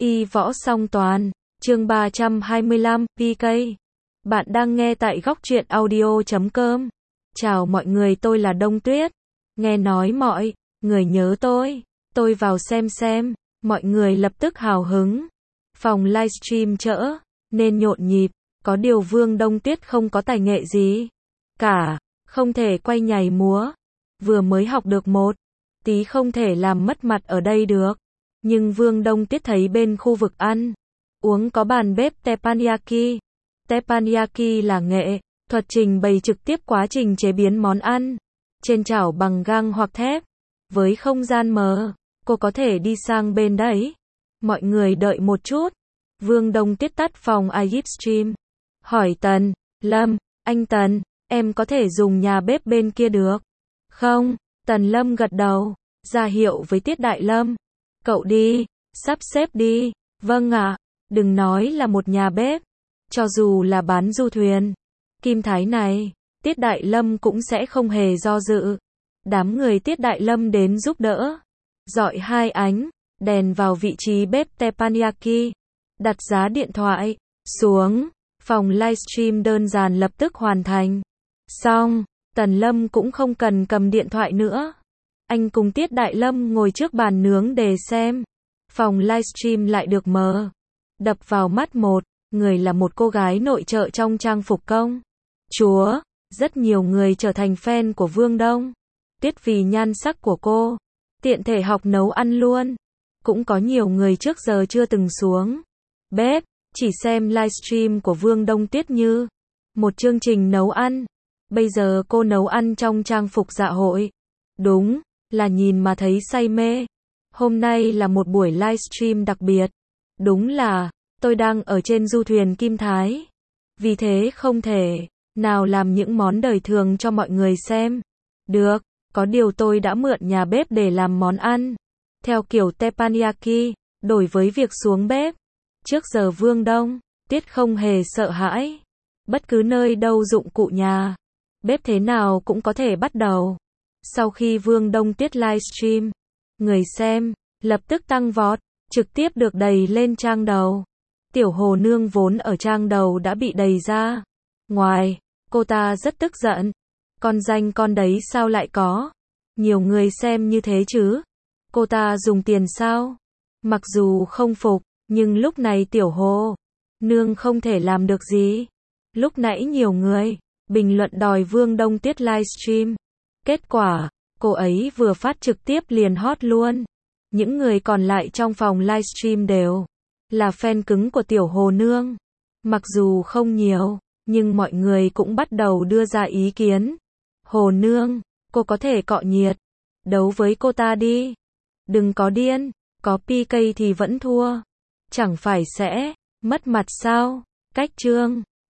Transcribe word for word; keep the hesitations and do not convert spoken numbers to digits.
Y võ song toàn, chương ba trăm hai mươi lăm, pê ca. Bạn đang nghe tại góc truyện audio chấm com. Chào mọi người, tôi là Đông Tuyết. Nghe nói mọi người nhớ tôi, tôi vào xem xem, mọi người lập tức hào hứng. Phòng livestream chỡ nên nhộn nhịp, có điều Vương Đông Tuyết không có tài nghệ gì cả, không thể quay nhảy múa, vừa mới học được một tí không thể làm mất mặt ở đây được. Nhưng Vương Đông Tuyết thấy bên khu vực ăn uống có bàn bếp teppanyaki. Teppanyaki là nghệ thuật trình bày trực tiếp quá trình chế biến món ăn trên chảo bằng gang hoặc thép. Với không gian mờ, cô có thể đi sang bên đấy. Mọi người đợi một chút. Vương Đông Tuyết tắt phòng livestream, hỏi Tần Lâm, anh Tần, em có thể dùng nhà bếp bên kia được không? Tần Lâm gật đầu, ra hiệu với Tiết Đại Lâm. Cậu đi, sắp xếp đi. Vâng ạ, đừng nói là một nhà bếp, cho dù là bán du thuyền Kim Thái này, Tiết Đại Lâm cũng sẽ không hề do dự. Đám người Tiết Đại Lâm đến giúp đỡ, dọi hai ánh đèn vào vị trí bếp teppanyaki, đặt giá điện thoại xuống, phòng livestream đơn giản lập tức hoàn thành. Xong, Tần Lâm cũng không cần cầm điện thoại nữa. Anh cùng Tiết Đại Lâm ngồi trước bàn nướng để xem. Phòng livestream lại được mở. Đập vào mắt một người là một cô gái nội trợ trong trang phục công chúa. Rất nhiều người trở thành fan của Vương Đông Tuyết vì nhan sắc của cô. Tiện thể học nấu ăn luôn. Cũng có nhiều người trước giờ chưa từng xuống bếp, chỉ xem livestream của Vương Đông Tuyết như một chương trình nấu ăn. Bây giờ cô nấu ăn trong trang phục dạ hội. Đúng là nhìn mà thấy say mê. Hôm nay là một buổi livestream đặc biệt. Đúng là, tôi đang ở trên du thuyền Kim Thái. Vì thế không thể nào làm những món đời thường cho mọi người xem được. Có điều tôi đã mượn nhà bếp để làm món ăn theo kiểu teppanyaki, đổi với việc xuống bếp. Trước giờ Vương Đông Tuyết không hề sợ hãi. Bất cứ nơi đâu dụng cụ nhà bếp thế nào cũng có thể bắt đầu. Sau khi Vương Đông Tuyết livestream, người xem lập tức tăng vọt, trực tiếp được đẩy lên trang đầu. Tiểu Hồ Nương vốn ở trang đầu đã bị đẩy ra ngoài, cô ta rất tức giận. Con danh con đấy sao lại có nhiều người xem như thế chứ? Cô ta dùng tiền sao? Mặc dù không phục, nhưng lúc này Tiểu Hồ Nương không thể làm được gì. Lúc nãy nhiều người bình luận đòi Vương Đông Tuyết livestream. Kết quả, cô ấy vừa phát trực tiếp liền hot luôn. Những người còn lại trong phòng livestream đều là fan cứng của Tiểu Hồ Nương. Mặc dù không nhiều, nhưng mọi người cũng bắt đầu đưa ra ý kiến. Hồ Nương, cô có thể cọ nhiệt đấu với cô ta đi. Đừng có điên, có pê ca thì vẫn thua. Chẳng phải sẽ mất mặt sao? Cách chương